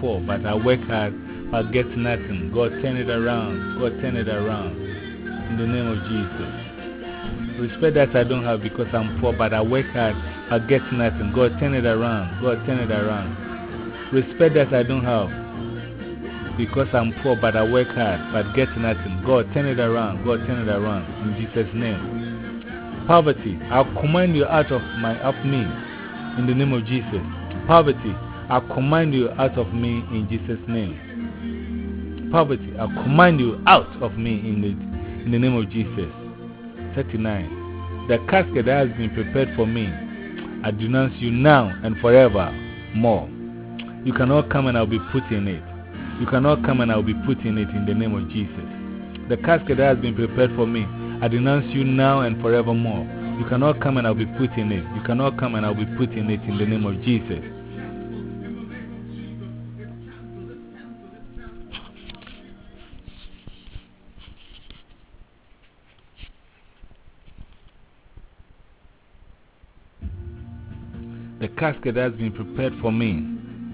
poor, but I work hard, but get nothing. God, turn it around. God, turn it around. In the name of Jesus. Respect that I don't have because I'm poor, but I work hard, but get nothing. God, turn it around. God, turn it around. Respect that I don't have because I'm poor, but I work hard, but get nothing. God, turn it around. God, turn it around. In Jesus' name. Poverty, I'll command you out of me. In the name of Jesus. Poverty, I'll command you out of me in Jesus' name. Poverty, I'll command you out of me in the name of Jesus. 39. The casket that has been prepared for me, I denounce you now and forever more. You cannot come and I'll be put in it. You cannot come and I'll be put in it in the name of Jesus. The casket that has been prepared for me, I denounce you now and forevermore. You cannot come and I'll be put in it. You cannot come and I'll be put in it in the name of Jesus. The casket that has been prepared for me,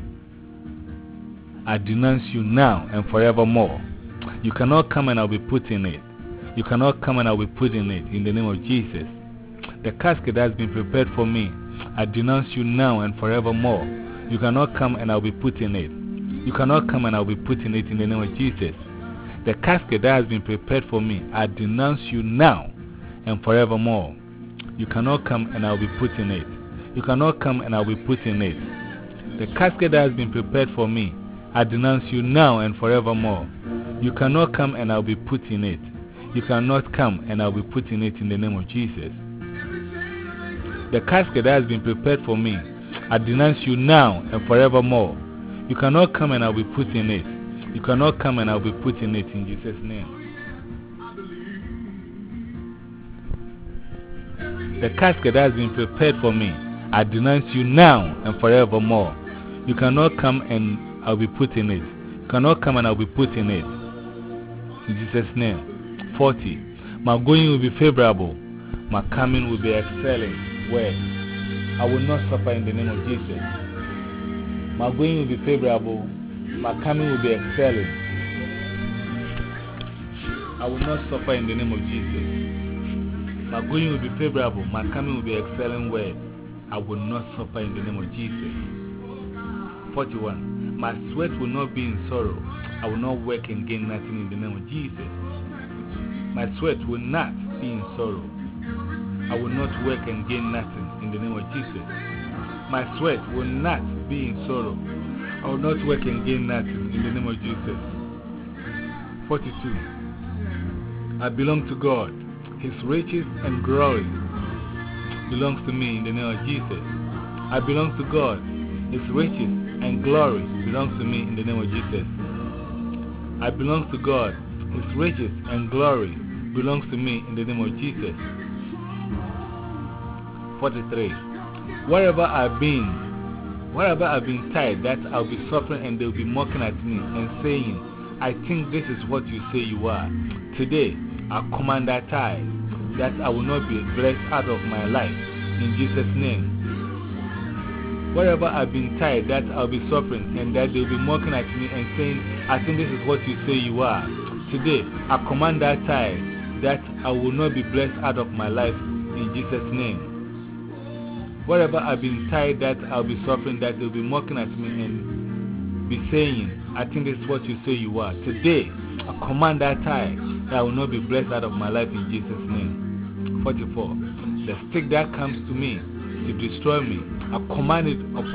I denounce you now and forevermore. You cannot come and I'll be put in it. You cannot come and I'll be put in it in the name of Jesus. The casket that has been prepared for me, I denounce you now and forevermore. You cannot come and I'll be put in it. You cannot come and I'll be put in it in the name of Jesus. The casket that has been prepared for me, I denounce you now and forevermore. You cannot come and I'll be put in it. You cannot come and I'll be put in it. The casket that has been prepared for me, I denounce you now and forevermore. You cannot come and I'll be put in it. You cannot come and I'll be put in it in the name of Jesus. The casket that has been prepared for me, I denounce you now and forevermore. You cannot come and I'll be put in it. You cannot come and I'll be put in it in Jesus' name. The casket that has been prepared for me, I denounce you now and forevermore. You cannot come and I'll be put in it. You cannot come and I'll be put in it. In Jesus' name. 40. My going will be favorable. My coming will be excelling. Where? I will not suffer in the name of Jesus. My going will be favorable. My coming will be excelling. I will not suffer in the name of Jesus. My going will be favorable. My coming will be excelling. Where? I will not suffer in the name of Jesus. 41. My sweat will not be in sorrow. I will not work and gain nothing in the name of Jesus. My sweat will not be in sorrow. I will not work and gain nothing in the name of Jesus. My sweat will not be in sorrow. I will not work and gain nothing in the name of Jesus. 42. I belong to God. His riches and glory belongs to me in the name of Jesus. I belong to God. His riches and glory belongs to me in the name of Jesus. I belong to God. His riches and glory belongs to me in the name of Jesus. 43. Wherever I've been tired, that I'll be suffering and they'll be mocking at me and saying, I think this is what you say you are. Today, I command that tide, that I will not be blessed out of my life. In Jesus' name. Wherever I've been tired, that I'll be suffering and that they'll be mocking at me and saying, I think this is what you say you are. Today, I command that tide, that I will not be blessed out of my life. In Jesus' name. Wherever I've been tired, that I'll be suffering, that they'll be mocking at me and be saying, I think this is what you say you are. Today, I command that tide, that I will not be blessed out of my life in Jesus' name. 44. The stick that comes to me to destroy me, I command it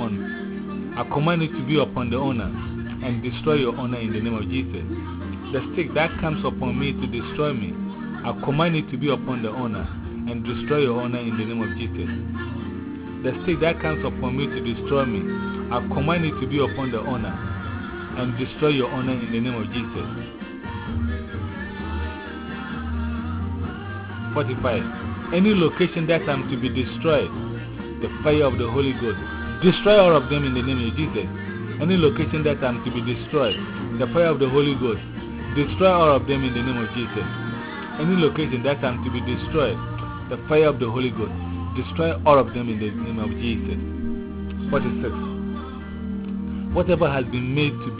to be upon the owner and destroy your owner in the name of Jesus. The stick that comes upon me to destroy me, I command it to be upon the owner and destroy your owner in the name of Jesus. The stick that comes upon me to destroy me, I command it to be upon the owner and destroy your owner in the name of Jesus. 45. Any location that I'm to be destroyed, the fire of the Holy Ghost, destroy all of them in the name of Jesus. Any location that I'm to be destroyed, the fire of the Holy Ghost, destroy all of them in the name of Jesus. Any location that I'm to be destroyed, the fire of the Holy Ghost, destroy all of them in the name of Jesus. 46. Whatever has made me to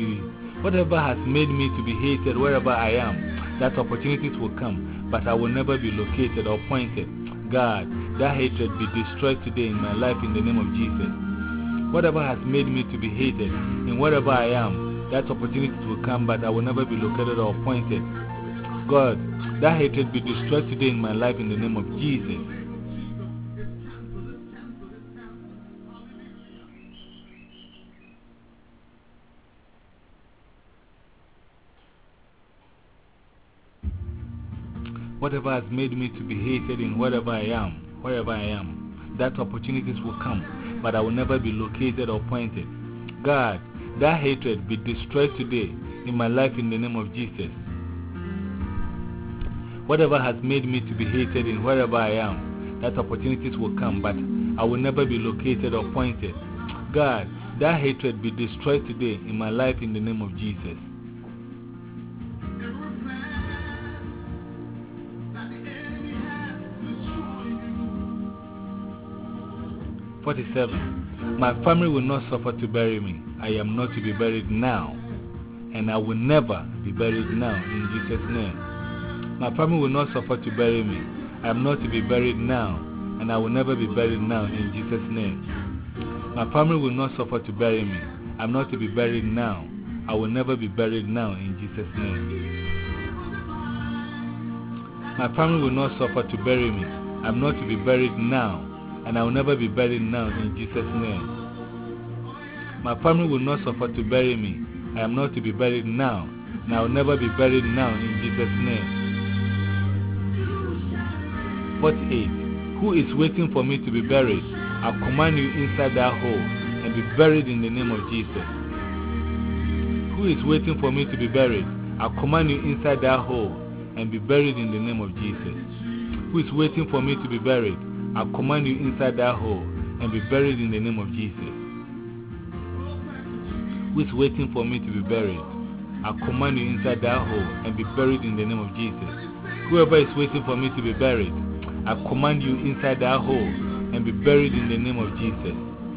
be hated wherever I am, that opportunities will come, but I will never be located or pointed. God, that hatred be destroyed today in my life in the name of Jesus. Whatever has made me to be hated, in wherever I am, that opportunities will come, but I will never be located or appointed. God, that hatred be destroyed today in my life in the name of Jesus. Whatever has made me to be hated in wherever I am, that opportunities will come, but I will never be located or pointed. God, that hatred be destroyed today in my life in the name of Jesus. Whatever has made me to be hated in wherever I am, that opportunities will come, but I will never be located or pointed. God, that hatred be destroyed today in my life in the name of Jesus. 47. My family will not suffer to bury me. I am not to be buried now, and I will never be buried now in Jesus' name. My family will not suffer to bury me. I am not to be buried now, and I will never be buried now in Jesus' name. My family will not suffer to bury me. I am not to be buried now. I will never be buried now in Jesus' name. My family will not suffer to bury me. I am not to be buried now, and I will never be buried now in Jesus' name. My family will not suffer to bury me. I am not to be buried now, and I will never be buried now in Jesus' name. 48. Who is waiting for me to be buried? I command you inside that hole and be buried in the name of Jesus. Who is waiting for me to be buried? I command you inside that hole and be buried in the name of Jesus. Who is waiting for me to be buried? I command you inside that hole and be buried in the name of Jesus. Who is waiting for me to be buried? I command you inside that hole and be buried in the name of Jesus. Whoever is waiting for me to be buried, I command you inside that hole and be buried in the name of Jesus.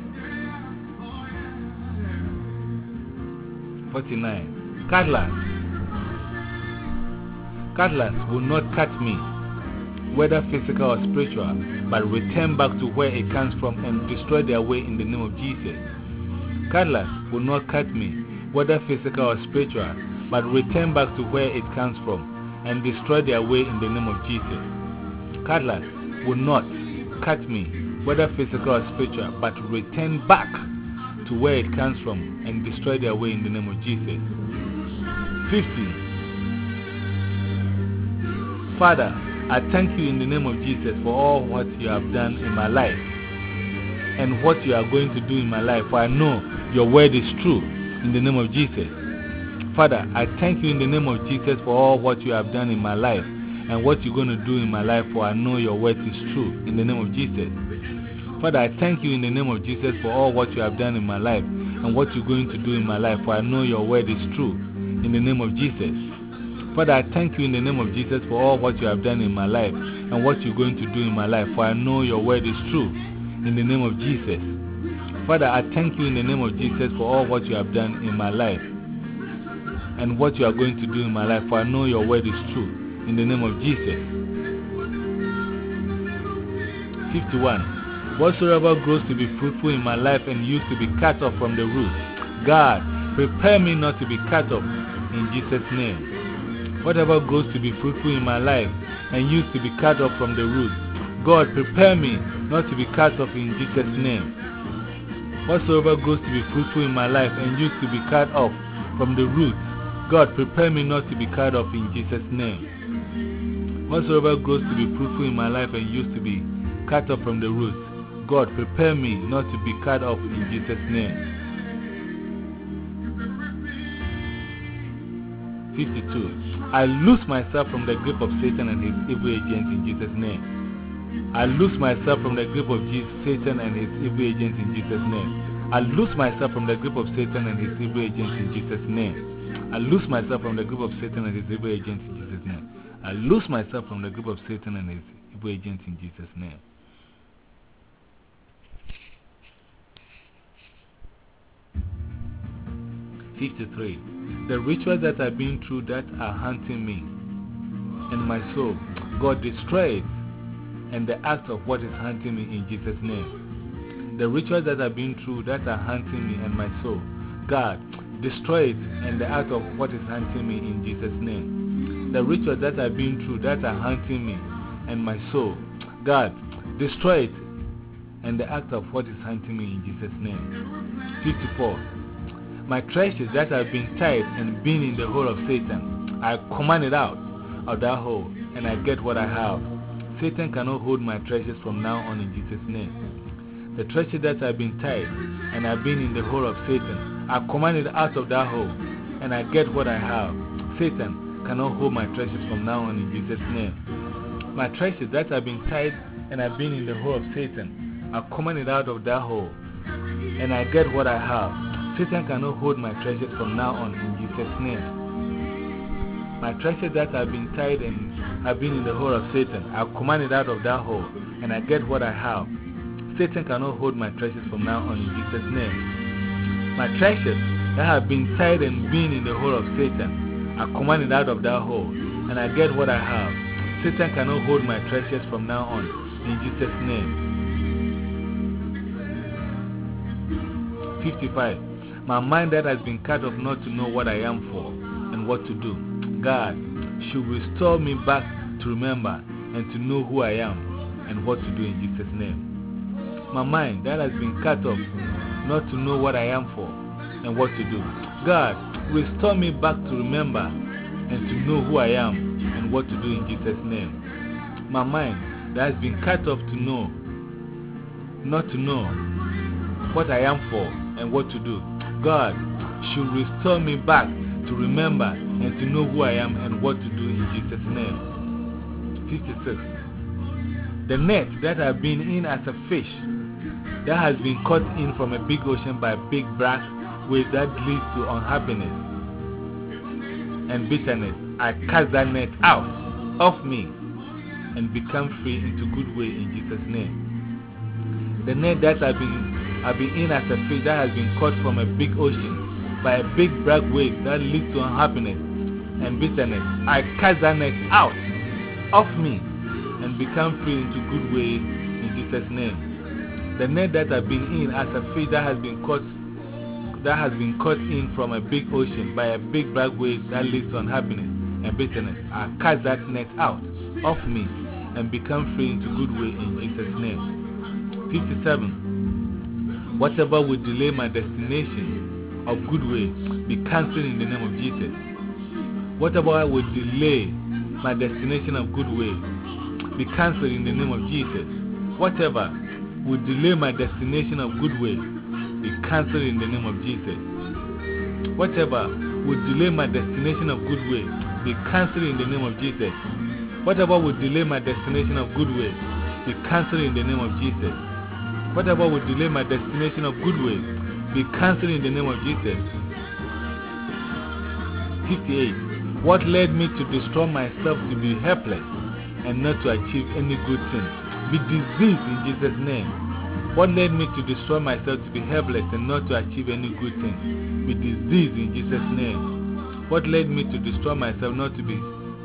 49. Cutlass will not cut me, whether physical or spiritual, but return back to where it comes from and destroy their way in the name of Jesus. Cutlass will not cut me, whether physical or spiritual, but return back to where it comes from and destroy their way in the name of Jesus. Cutlass will not cut me, whether physical or spiritual, but return back to where it comes from and destroy their way in the name of Jesus. 50. Father, I thank you in the name of Jesus for all what you have done in my life and what you are going to do in my life, for I know your word is true in the name of Jesus. Father, I thank you in the name of Jesus for all what you have done in my life and what you're going to do in my life, for I know your word is true in the name of Jesus. Father, I thank you in the name of Jesus for all what you have done in my life and what you're going to do in my life, for I know your word is true in the name of Jesus. Father, I thank you in the name of Jesus for all what you have done in my life and what you're going to do in my life, for I know your word is true in the name of Jesus. Father, I thank you in the name of Jesus for all what you have done in my life and what you are going to do in my life, for I know your word is true in the name of Jesus. 51. Whatsoever grows to be fruitful in my life and used to be cut off from the root, God, prepare me not to be cut off in Jesus' name. Whatever grows to be fruitful in my life and used to be cut off from the root, God, prepare me not to be cut off in Jesus' name. Whatsoever grows to be fruitful in my life and used to be cut off from the root, God, prepare me not to be cut off in Jesus' name. Whatsoever grows to be fruitful in my life and used to be cut off from the root, God, prepare me not to be cut off in Jesus' name. 52. I loose myself from the grip of Satan and his evil agents in Jesus' name. I loose myself from the grip of Satan and his evil agents in Jesus' name. I loose myself from the grip of Satan and his evil agents in Jesus' name. I loose myself from the grip of Satan and his evil agents in Jesus' name. I loose myself from the grip of Satan and his evil agents in Jesus' name. 53. The rituals that I've been through that are hunting me and my soul, God destroy it, and the act of what is hunting me in Jesus' name. The rituals that I've been through that are hunting me and my soul, God destroy it, and the act of what is hunting me in Jesus' name. The rituals that I've been through that are hunting me and my soul, God destroy it, and the act of what is hunting me in Jesus' name. 54. My treasures that have been tied and been in the hole of Satan, I command it out of that hole, and I get what I have. Satan cannot hold my treasures from now on in Jesus' name. The treasures that have been tied and have been in the hole of Satan, I command it out of that hole, and I get what I have. Satan cannot hold my treasures from now on in Jesus' name. My treasures that have been tied and have been in the hole of Satan, I command it out of that hole, and I get what I have. Satan cannot hold my treasures from now on in Jesus' name. My treasures that have been tied and have been in the hole of Satan, I command it out of that hole, and I get what I have. Satan cannot hold my treasures from now on in Jesus' name. My treasures that have been tied and been in the hole of Satan, I command it out of that hole, and I get what I have. Satan cannot hold my treasures from now on in Jesus' name. 55. My mind that has been cut off not to know what I am for and what to do, God should restore me back to remember and to know who I am and what to do in Jesus' name. My mind that has been cut off not to know what I am for and what to do, God restore me back to remember and to know who I am and what to do in Jesus' name. My mind that has been cut off to know, not to know what I am for and what to do, God should restore me back to remember and to know who I am and what to do in Jesus' name. 56. The net that I've been in as a fish that has been caught in from a big ocean by a big black wave that leads to unhappiness and bitterness, I cast that net out of me and become free into good way in Jesus' name. The net that I've been in as a fish that has been caught from a big ocean by a big black wave that leads to unhappiness and bitterness, I cast that net out of me and become free into good way in Jesus' name. The net that I've been in as a fish that has been caught in from a big ocean by a big black wave that leads to unhappiness and bitterness, I cast that net out of me and become free into good way in Jesus' name. 57. Whatever would delay my destination of good way, be cancelled in the name of Jesus. Whatever would delay my destination of good way, be cancelled in the name of Jesus. Whatever would delay my destination of good way, be cancelled in the name of Jesus. Whatever would delay my destination of good way, be cancelled in the name of Jesus. Whatever would delay my destination of good way, be cancelled in the name of Jesus. Whatever would delay my destination of good way, be cancelled in the name of Jesus. 58. What led me to destroy myself to be helpless and not to achieve any good thing, be diseased in Jesus' name. What led me to destroy myself to be helpless and not to achieve any good thing, be diseased in Jesus' name. What led me to destroy myself to be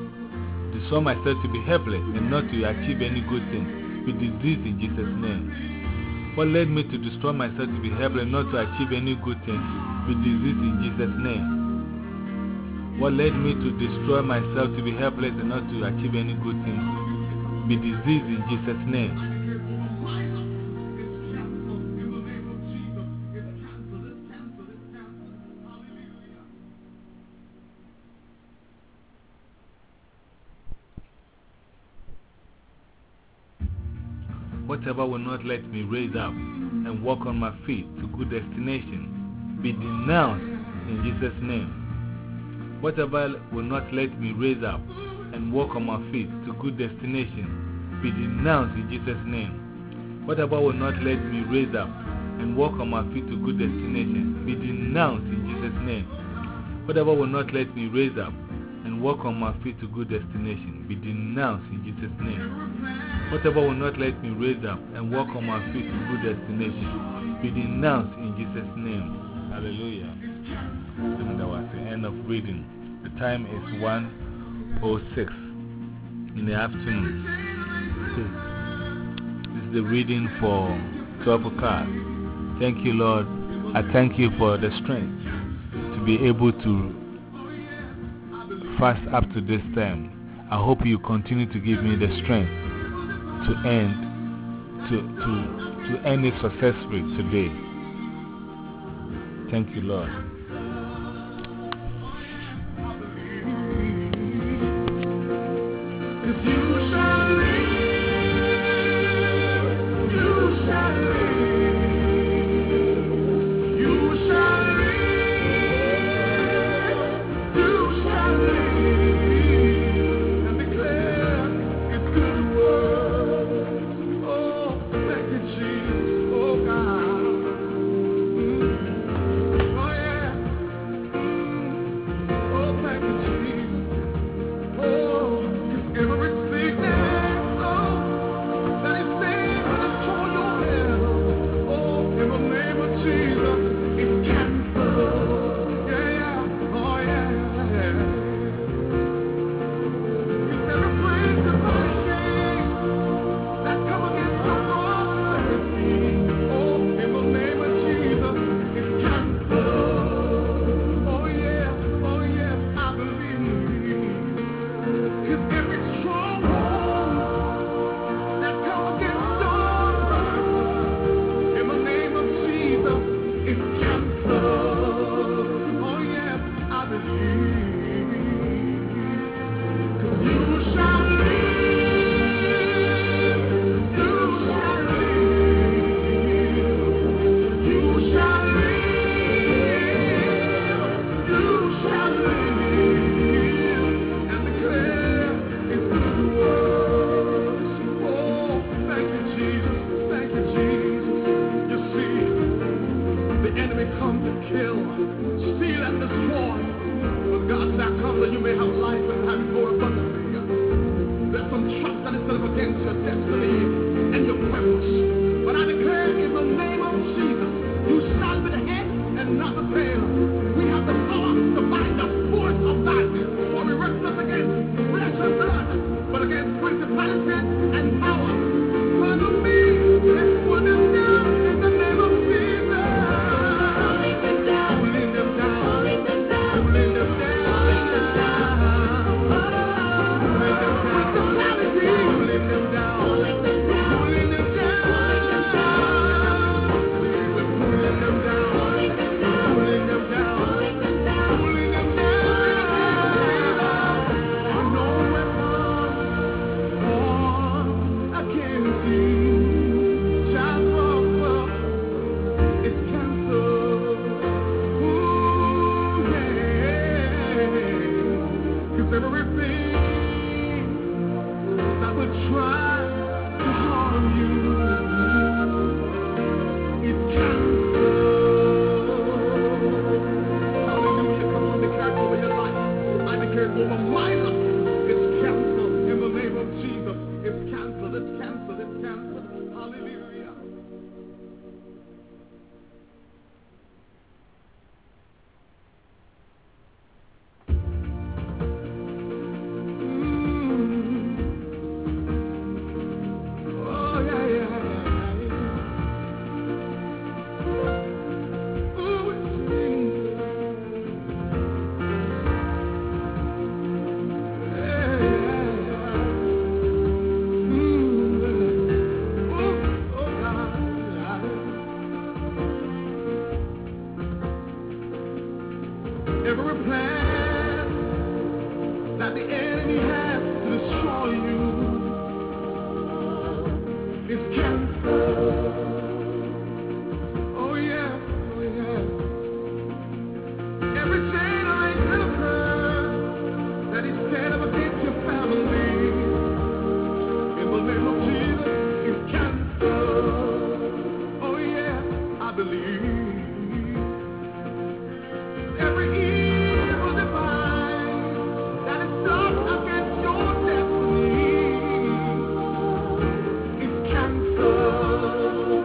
helpless and not to achieve any good thing, be diseased in Jesus' name. What led me to destroy myself to be helpless and not to achieve any good thing, be diseased in Jesus' name. What led me to destroy myself to be helpless and not to achieve any good thing, be diseased in Jesus' name. Whatever will not let me raise up and walk on my feet to good destination, be denounced in Jesus' name. Whatever will not let me raise up and walk on my feet to good destination, be denounced in Jesus' name. Whatever will not let me raise up and walk on my feet to good destination, be denounced in Jesus' name. Whatever will not let me raise up and walk on my feet to good destination, be denounced in Jesus' name. Whatever will not let me raise up and walk on my feet to good destination, be denounced in Jesus' name. Hallelujah. And that was the end of reading. The time is 1:06 in the afternoon. This is the reading for 12 o'clock. Thank you, Lord. I thank you for the strength to be able to fast up to this time. I hope you continue to give me the strength to end it successfully today. Thank you, Lord. You shall live, you shall live, you shall live, you shall live, and declare His good works. Oh, thank you, Jesus. Oh, God. Oh, yeah. Oh, thank you, Jesus. Oh, 'cause every sickness, oh, that is saying to destroy your health, oh, in the name of Jesus, it's canceled. Yeah, yeah, oh, yeah, yeah. 'Cause every principality that come against your prosperity, oh, in the name of Jesus, it's canceled. Oh, yes, I believe. 'Cause every stronghold that come against your purpose, in the name of Jesus, is canceled. Oh yes, I believe. 'Cause you shall live, you shall live, you shall live, you shall live, and declare His good works. Oh, thank you, Jesus. Thank you, Jesus. You see, the enemy comes to kill, steal, and destroy. But God said, I come that you may have life and have it more abundantly. There's some traps that is set up against your destiny and your purpose. But I declare in the name of Jesus, you shall be the head and not the tail. We have the power to bind the force of darkness. For we wrestle not against flesh and blood, but against principalities and powers. Follow me. Let's put them down in the name of Jesus. Pulling them down. Pulling them down. Pulling them down. Pulling them down. Pulling them down. Pulling them down. Pulling them down. Pulling them down. Pulling them down. We're pulling them down. Pulling them down. Pulling them down. Pulling them down. Pulling them down. For no weapon formed against you shall prosper. It's canceled. Ooh, yeah. 'Cause everything that would try to harm you is canceled. Hallelujah. Come on, declare it over your life. I declare it over my life. It's canceled in the name of Jesus. It's canceled. It's canceled. It's canceled. Hallelujah. Oh, yeah, yeah, yeah. Ooh, it's sweet. Yeah, yeah, yeah. Oh, oh, God, yeah. Every plan that the enemy has to destroy you is canceled. Oh yes, oh yes. Every generational curse that is set up against your family, in the name of Jesus, is canceled. Oh yes, I believe. Every evil device that is set against your destiny is canceled.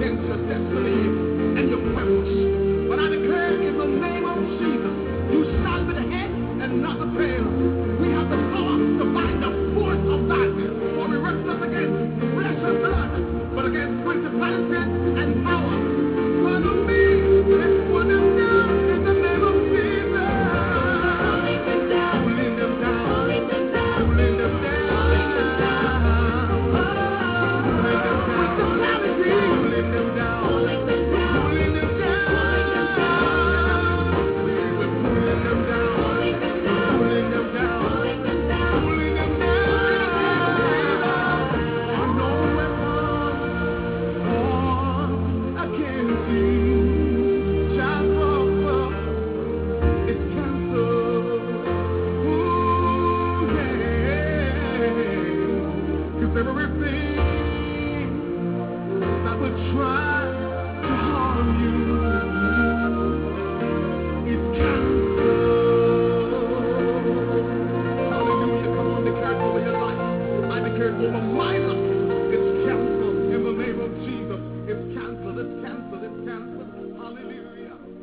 against your destiny and your purpose. But I declare in the name of Jesus, you shall be the head and not the tail. We have the power to bind the force of darkness, for we wrestle not against flesh and blood, but against principalities and powers. Follow me, let's put them down in the name of Jesus. Pulling them down, pulling them down, pulling them down, pulling them down, pulling them down, pulling them down, principalities, pulling them down, pulling them down, pulling them down, pulling them down. We're pulling them down, pulling them down, pulling them down, pulling them down, pulling them down. And no weapon formed against you shall prosper. It's canceled. Ooh, yeah. 'Cause everything that would try to harm you is canceled. Hallelujah. Come on, declare it over your life. I declare it over my life. It's canceled in the name of Jesus. It's canceled. It's canceled. It's canceled. Hallelujah.